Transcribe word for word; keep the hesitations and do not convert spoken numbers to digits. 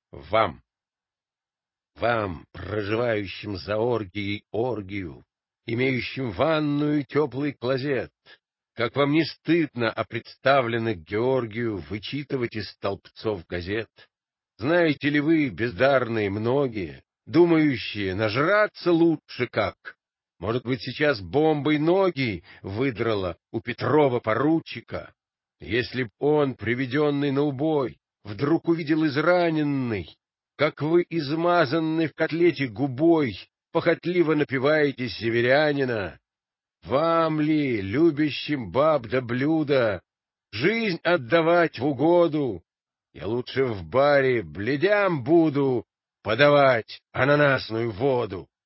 Вам, вам, проживающим за оргией оргию, имеющим ванную и теплый клозет, как вам не стыдно о представленных Георгию вычитывать из столбцов газет? Знаете ли вы, бездарные многие, думающие, нажраться лучше как? Может быть, сейчас бомбой ноги выдрала у Петрова поручика? Если б он, приведенный на убой, вдруг увидел израненный, как вы, измазанный в котлете губой, похотливо напиваете северянина, вам ли, любящим баб да блюда, жизнь отдавать в угоду? Я лучше в баре бледям буду подавать ананасную воду.